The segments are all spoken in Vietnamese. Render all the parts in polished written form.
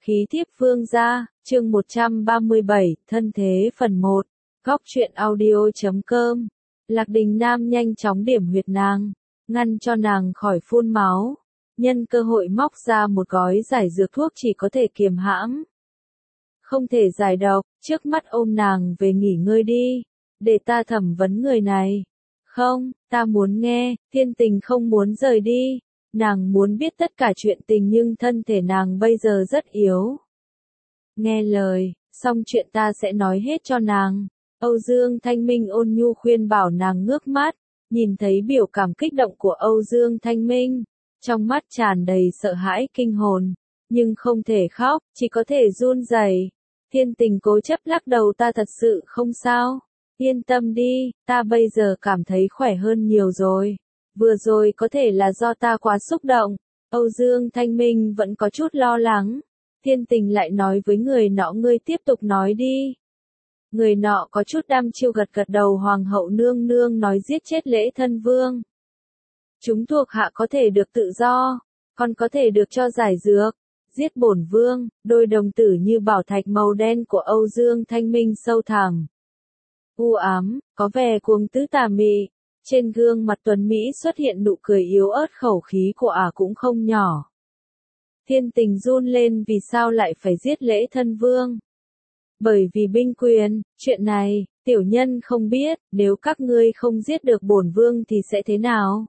Khí thiếp vương gia, chương 137, thân thế phần 1, góc truyện audio.com. Lạc Đình Nam nhanh chóng điểm huyệt nàng, ngăn cho nàng khỏi phun máu, nhân cơ hội móc ra một gói giải dược thuốc chỉ có thể kiềm hãm. Không thể giải độc, trước mắt ôm nàng về nghỉ ngơi đi, để ta thẩm vấn người này. Không, ta muốn nghe, Thiên Tình không muốn rời đi. Nàng muốn biết tất cả chuyện tình nhưng thân thể nàng bây giờ rất yếu. Nghe lời, xong chuyện ta sẽ nói hết cho nàng. Âu Dương Thanh Minh ôn nhu khuyên bảo nàng ngước mắt, nhìn thấy biểu cảm kích động của Âu Dương Thanh Minh, trong mắt tràn đầy sợ hãi kinh hồn, nhưng không thể khóc, chỉ có thể run rẩy. Thiên Tình cố chấp lắc đầu, ta thật sự không sao. Yên tâm đi, ta bây giờ cảm thấy khỏe hơn nhiều rồi. Vừa rồi có thể là do ta quá xúc động. Âu Dương Thanh Minh vẫn có chút lo lắng. Thiên Tình lại nói với người nọ, ngươi tiếp tục nói đi. Người nọ có chút đăm chiêu gật gật đầu. Hoàng hậu nương nương nói giết chết Lễ Thân Vương. Chúng thuộc hạ có thể được tự do, còn có thể được cho giải dược. Giết bổn vương. Đôi đồng tử như bảo thạch màu đen của Âu Dương Thanh Minh sâu thẳm, u ám, có vẻ cuồng tứ tà mị. Trên gương mặt tuấn Mỹ xuất hiện nụ cười yếu ớt, khẩu khí của ả cũng không nhỏ. Thiên Tình run lên, vì sao lại phải giết Lễ Thân Vương? Bởi vì binh quyền, chuyện này, tiểu nhân không biết, nếu các ngươi không giết được bổn vương thì sẽ thế nào?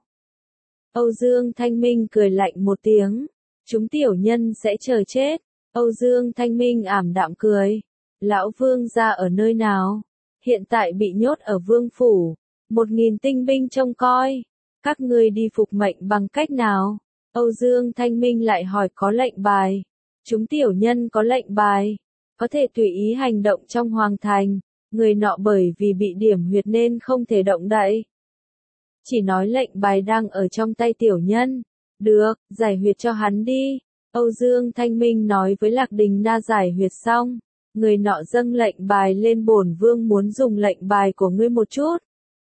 Âu Dương Thanh Minh cười lạnh một tiếng, chúng tiểu nhân sẽ chờ chết. Âu Dương Thanh Minh ảm đạm cười, lão vương gia ở nơi nào? Hiện tại bị nhốt ở vương phủ. 1000 tinh binh trông coi. Các ngươi đi phục mệnh bằng cách nào? Âu Dương Thanh Minh lại hỏi, có lệnh bài. Chúng tiểu nhân có lệnh bài, có thể tùy ý hành động trong hoàng thành. Người nọ bởi vì bị điểm huyệt nên không thể động đậy. Chỉ nói lệnh bài đang ở trong tay tiểu nhân. Được, giải huyệt cho hắn đi. Âu Dương Thanh Minh nói với Lạc Đình Na. Giải huyệt xong, người nọ dâng lệnh bài lên, bổn vương muốn dùng lệnh bài của ngươi một chút.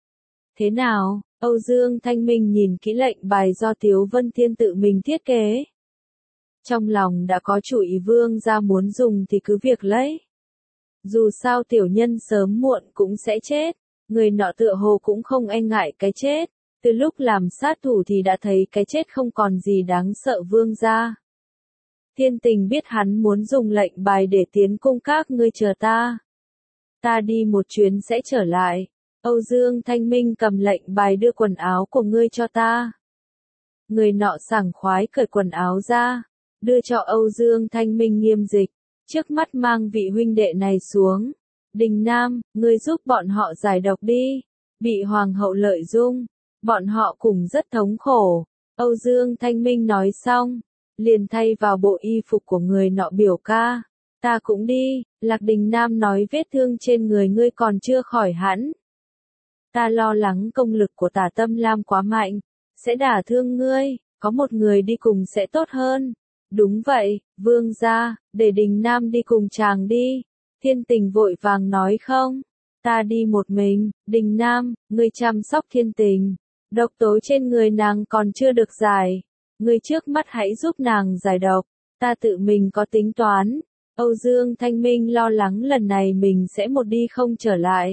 Thế nào? Âu Dương Thanh Minh nhìn kỹ lệnh bài do Tiếu Vân Thiên tự mình thiết kế. Trong lòng đã có chủ ý, vương gia muốn dùng thì cứ việc lấy. Dù sao tiểu nhân sớm muộn cũng sẽ chết. Người nọ tựa hồ cũng không e ngại cái chết. Từ lúc làm sát thủ thì đã thấy cái chết không còn gì đáng sợ. Vương gia. Thiên Tình biết hắn muốn dùng lệnh bài để tiến cung, các ngươi chờ ta. Ta đi một chuyến sẽ trở lại. Âu Dương Thanh Minh cầm lệnh bài, đưa quần áo của ngươi cho ta. Người nọ sảng khoái cởi quần áo ra, đưa cho Âu Dương Thanh Minh nghiêm dịch, trước mắt mang vị huynh đệ này xuống. Đình Nam, ngươi giúp bọn họ giải độc đi, bị hoàng hậu lợi dụng, bọn họ cùng rất thống khổ. Âu Dương Thanh Minh nói xong, liền thay vào bộ y phục của người nọ, biểu ca, ta cũng đi. Lạc Đình Nam nói, vết thương trên người ngươi còn chưa khỏi hẳn. Ta lo lắng công lực của Tả Tâm Lam quá mạnh, sẽ đả thương ngươi, có một người đi cùng sẽ tốt hơn. Đúng vậy, vương gia, để Đình Nam đi cùng chàng đi. Thiên Tình vội vàng nói, không, ta đi một mình. Đình Nam, ngươi chăm sóc Thiên Tình, độc tố trên người nàng còn chưa được giải. Ngươi trước mắt hãy giúp nàng giải độc, ta tự mình có tính toán. Âu Dương Thanh Minh lo lắng lần này mình sẽ một đi không trở lại.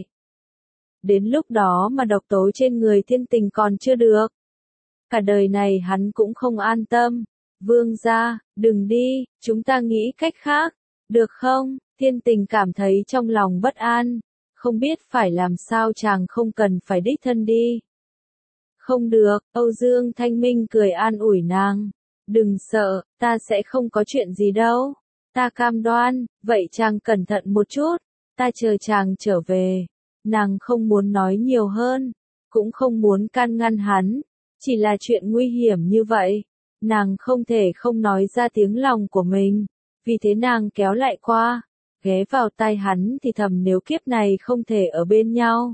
Đến lúc đó mà độc tố trên người Thiên Tình còn chưa được, cả đời này hắn cũng không an tâm. Vương gia, đừng đi, chúng ta nghĩ cách khác, được không? Thiên Tình cảm thấy trong lòng bất an, không biết phải làm sao. Chàng không cần phải đích thân đi. Không được, Âu Dương Thanh Minh cười an ủi nàng, đừng sợ, ta sẽ không có chuyện gì đâu, ta cam đoan. Vậy chàng cẩn thận một chút, ta chờ chàng trở về. Nàng không muốn nói nhiều hơn, cũng không muốn can ngăn hắn, chỉ là chuyện nguy hiểm như vậy, nàng không thể không nói ra tiếng lòng của mình. Vì thế nàng kéo lại qua, ghé vào tai hắn thì thầm, nếu kiếp này không thể ở bên nhau,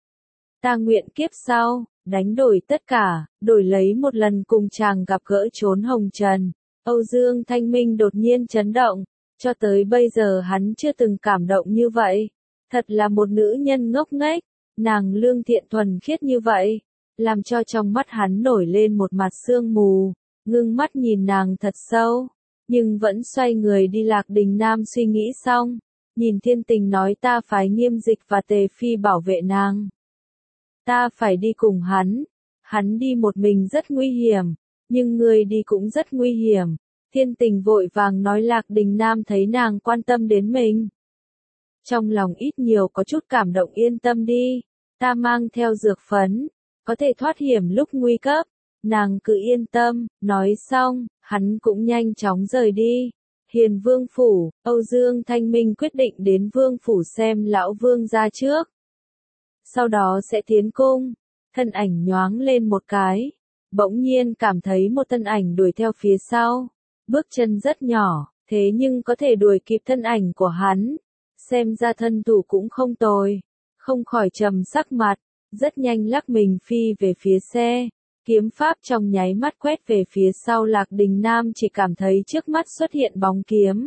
ta nguyện kiếp sau, đánh đổi tất cả, đổi lấy một lần cùng chàng gặp gỡ chốn hồng trần. Âu Dương Thanh Minh đột nhiên chấn động, cho tới bây giờ hắn chưa từng cảm động như vậy. Thật là một nữ nhân ngốc nghếch, nàng lương thiện thuần khiết như vậy, làm cho trong mắt hắn nổi lên một mặt sương mù, ngưng mắt nhìn nàng thật sâu. nhưng vẫn xoay người đi. Lạc Đình Nam suy nghĩ xong, nhìn Thiên Tình nói ta phái Nghiêm Dịch và Tề Phi bảo vệ nàng. Ta phải đi cùng hắn đi một mình rất nguy hiểm, nhưng người đi cũng rất nguy hiểm. Thiên Tình vội vàng nói. Lạc Đình Nam thấy nàng quan tâm đến mình, trong lòng ít nhiều có chút cảm động. Yên tâm đi, ta mang theo dược phấn, có thể thoát hiểm lúc nguy cấp, nàng cứ yên tâm. Nói xong, hắn cũng nhanh chóng rời đi. Hiền Vương phủ, Âu Dương Thanh Minh quyết định đến Vương phủ xem lão Vương gia trước, sau đó sẽ tiến cung. Thân ảnh nhoáng lên một cái, bỗng nhiên cảm thấy một thân ảnh đuổi theo phía sau, bước chân rất nhỏ, thế nhưng có thể đuổi kịp thân ảnh của hắn, xem ra thân thủ cũng không tồi. Không khỏi trầm sắc mặt, rất nhanh lắc mình phi về phía xe, kiếm pháp trong nháy mắt quét về phía sau. Lạc Đình Nam chỉ cảm thấy trước mắt xuất hiện bóng kiếm,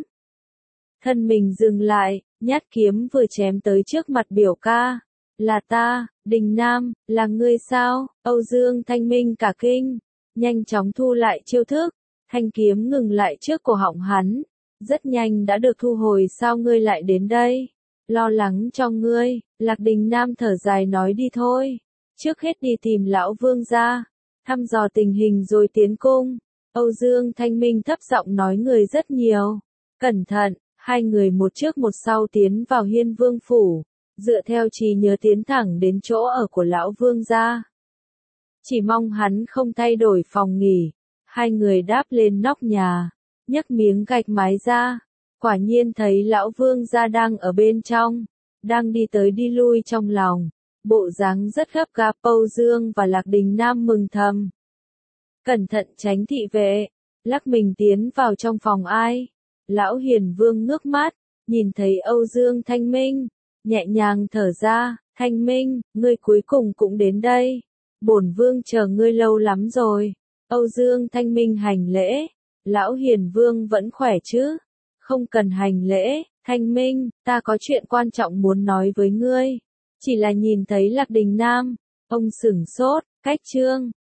thân mình dừng lại, nhát kiếm vừa chém tới trước mặt. Biểu ca, là ta. Đình Nam, là ngươi sao? Âu Dương Thanh Minh cả kinh, nhanh chóng thu lại chiêu thức, thanh kiếm ngừng lại trước cổ họng hắn, rất nhanh đã được thu hồi. Sao ngươi lại đến đây? Lo lắng cho ngươi. Lạc Đình Nam thở dài nói đi thôi, trước hết đi tìm lão Vương gia, thăm dò tình hình rồi tiến cung. Âu Dương Thanh Minh thấp giọng nói người rất nhiều, cẩn thận. Hai người một trước một sau tiến vào Hiên Vương phủ, dựa theo trí nhớ tiến thẳng đến chỗ ở của lão Vương gia. Chỉ mong hắn không thay đổi phòng nghỉ. Hai người đáp lên nóc nhà, nhấc miếng gạch mái ra, quả nhiên thấy lão Vương gia đang ở bên trong, đang đi tới đi lui trong lòng, bộ dáng rất gấp gáp. Âu Dương và Lạc Đình Nam mừng thầm, cẩn thận tránh thị vệ, lắc mình tiến vào trong phòng. Ai? Lão Hiền Vương ngước mắt, nhìn thấy Âu Dương Thanh Minh, nhẹ nhàng thở ra. Thanh Minh, ngươi cuối cùng cũng đến đây, bổn vương chờ ngươi lâu lắm rồi. Âu Dương Thanh Minh hành lễ. Lão Hiền Vương vẫn khỏe chứ? Không cần hành lễ. Thanh Minh, ta có chuyện quan trọng muốn nói với ngươi. Chỉ là nhìn thấy Lạc Đình Nam, ông sửng sốt. Cách chương